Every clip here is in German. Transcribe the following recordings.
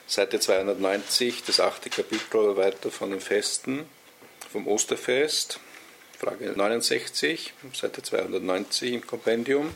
Seite 290, das 8. Kapitel weiter von den Festen, vom Osterfest, Frage 69, Seite 290 im Kompendium.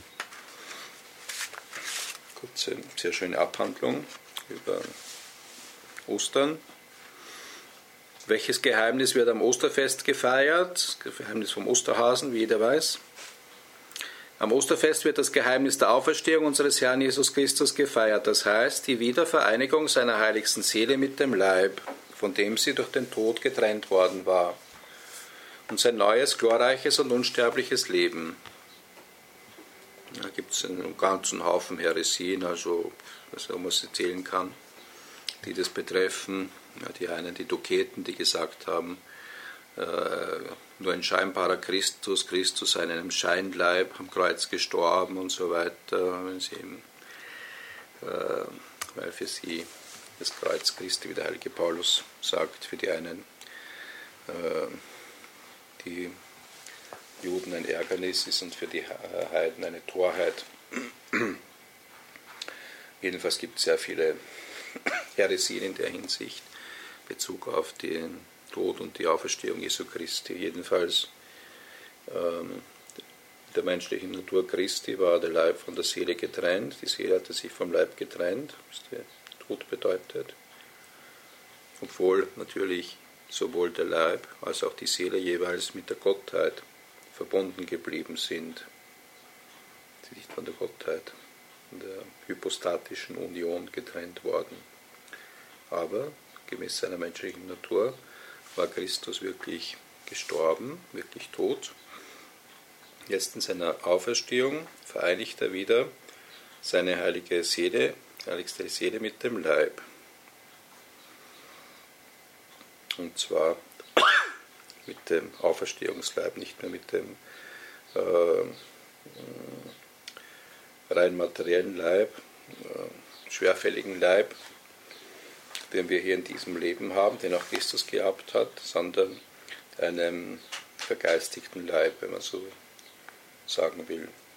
Kurze, sehr schöne Abhandlung über Ostern. Welches Geheimnis wird am Osterfest gefeiert? Das Geheimnis vom Osterhasen, wie jeder weiß. Am Osterfest wird das Geheimnis der Auferstehung unseres Herrn Jesus Christus gefeiert, das heißt die Wiedervereinigung seiner heiligsten Seele mit dem Leib, von dem sie durch den Tod getrennt worden war, und sein neues, glorreiches und unsterbliches Leben. Da gibt es einen ganzen Haufen Häresien, also was man sie zählen kann, die das betreffen. Ja, die einen, die Doketen, die gesagt haben, nur ein scheinbarer Christus, Christus sei in einem Scheinleib am Kreuz gestorben und so weiter, weil für sie das Kreuz Christi, wie der heilige Paulus sagt, für die einen die Juden ein Ärgernis ist und für die Heiden eine Torheit. Jedenfalls gibt es sehr viele Häresien in der Hinsicht, Bezug auf den Tod und die Auferstehung Jesu Christi. Jedenfalls der menschlichen Natur Christi war der Leib von der Seele getrennt. Die Seele hatte sich vom Leib getrennt, was der Tod bedeutet. Obwohl natürlich sowohl der Leib als auch die Seele jeweils mit der Gottheit verbunden geblieben sind. Sie sind nicht von der Gottheit, von der hypostatischen Union getrennt worden. Aber gemäß seiner menschlichen Natur war Christus wirklich gestorben, wirklich tot. Jetzt in seiner Auferstehung vereinigt er wieder seine heiligste Seele mit dem Leib. Und zwar mit dem Auferstehungsleib, nicht mehr mit dem rein materiellen Leib, schwerfälligen Leib, den wir hier in diesem Leben haben, den auch Christus gehabt hat, sondern einem vergeistigten Leib, wenn man so sagen will.